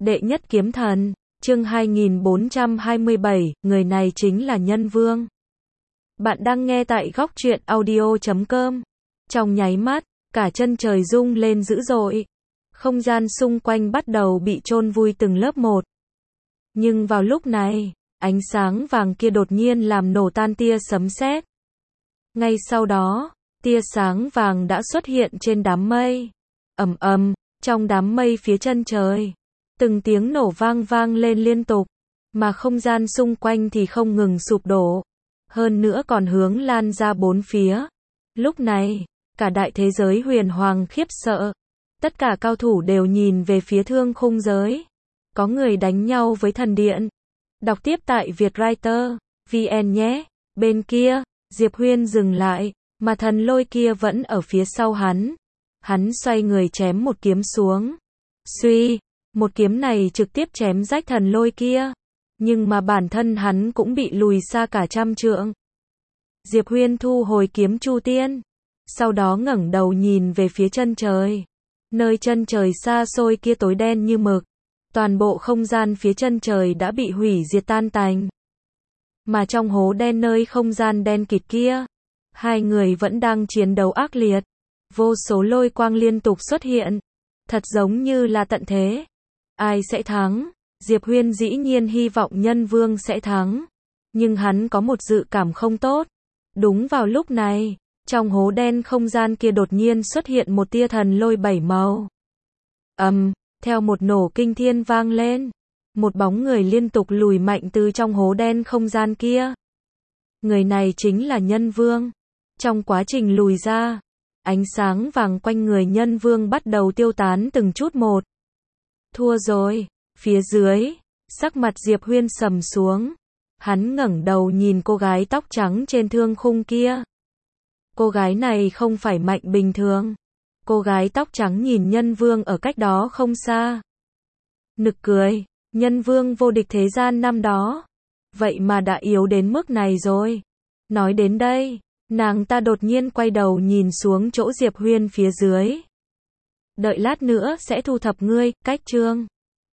Đệ nhất kiếm thần, chương 2427, người này chính là Nhân Vương. Bạn đang nghe tại góc truyện audio.com. Trong nháy mắt, cả chân trời rung lên dữ dội. Không gian xung quanh bắt đầu bị chôn vùi từng lớp một. Nhưng vào lúc này, ánh sáng vàng kia đột nhiên làm nổ tan tia sấm sét. Ngay sau đó, tia sáng vàng đã xuất hiện trên đám mây. Ầm ầm, trong đám mây phía chân trời, từng tiếng nổ vang lên liên tục, mà không gian xung quanh thì không ngừng sụp đổ, hơn nữa còn hướng lan ra bốn phía. Lúc này, cả đại thế giới huyền hoàng khiếp sợ, tất cả cao thủ đều nhìn về phía Thương Khung giới. Có người đánh nhau với thần điện. Đọc tiếp tại Vietwriter VN nhé. Bên kia, Diệp Huyên dừng lại, mà thần lôi kia vẫn ở phía sau hắn. Hắn xoay người chém một kiếm xuống. Suy, một kiếm này trực tiếp chém rách thần lôi kia. Nhưng mà bản thân hắn cũng bị lùi xa cả trăm trượng. Diệp Huyên thu hồi kiếm Chu Tiên. Sau đó ngẩng đầu nhìn về phía chân trời. Nơi chân trời xa xôi kia tối đen như mực. Toàn bộ không gian phía chân trời đã bị hủy diệt tan tành. Mà trong hố đen nơi không gian đen kịt kia, hai người vẫn đang chiến đấu ác liệt. Vô số lôi quang liên tục xuất hiện. Thật giống như là tận thế. Ai sẽ thắng? Diệp Huyên dĩ nhiên hy vọng Nhân Vương sẽ thắng. Nhưng hắn có một dự cảm không tốt. Đúng vào lúc này, trong hố đen không gian kia đột nhiên xuất hiện một tia thần lôi 7 màu. Theo một nổ kinh thiên vang lên, một bóng người liên tục lùi mạnh từ trong hố đen không gian kia. Người này chính là Nhân Vương. Trong quá trình lùi ra, ánh sáng vàng quanh người Nhân Vương bắt đầu tiêu tán từng chút một. Thua rồi. Phía dưới, sắc mặt Diệp Huyên sầm xuống. Hắn ngẩng đầu nhìn cô gái tóc trắng trên thương khung kia. Cô gái này không phải mạnh bình thường. Cô gái tóc trắng nhìn Nhân Vương ở cách đó không xa. Nực cười, Nhân Vương vô địch thế gian năm đó. Vậy mà đã yếu đến mức này rồi. Nói đến đây, nàng ta đột nhiên quay đầu nhìn xuống chỗ Diệp Huyên phía dưới. Đợi lát nữa sẽ thu thập ngươi, cách chương.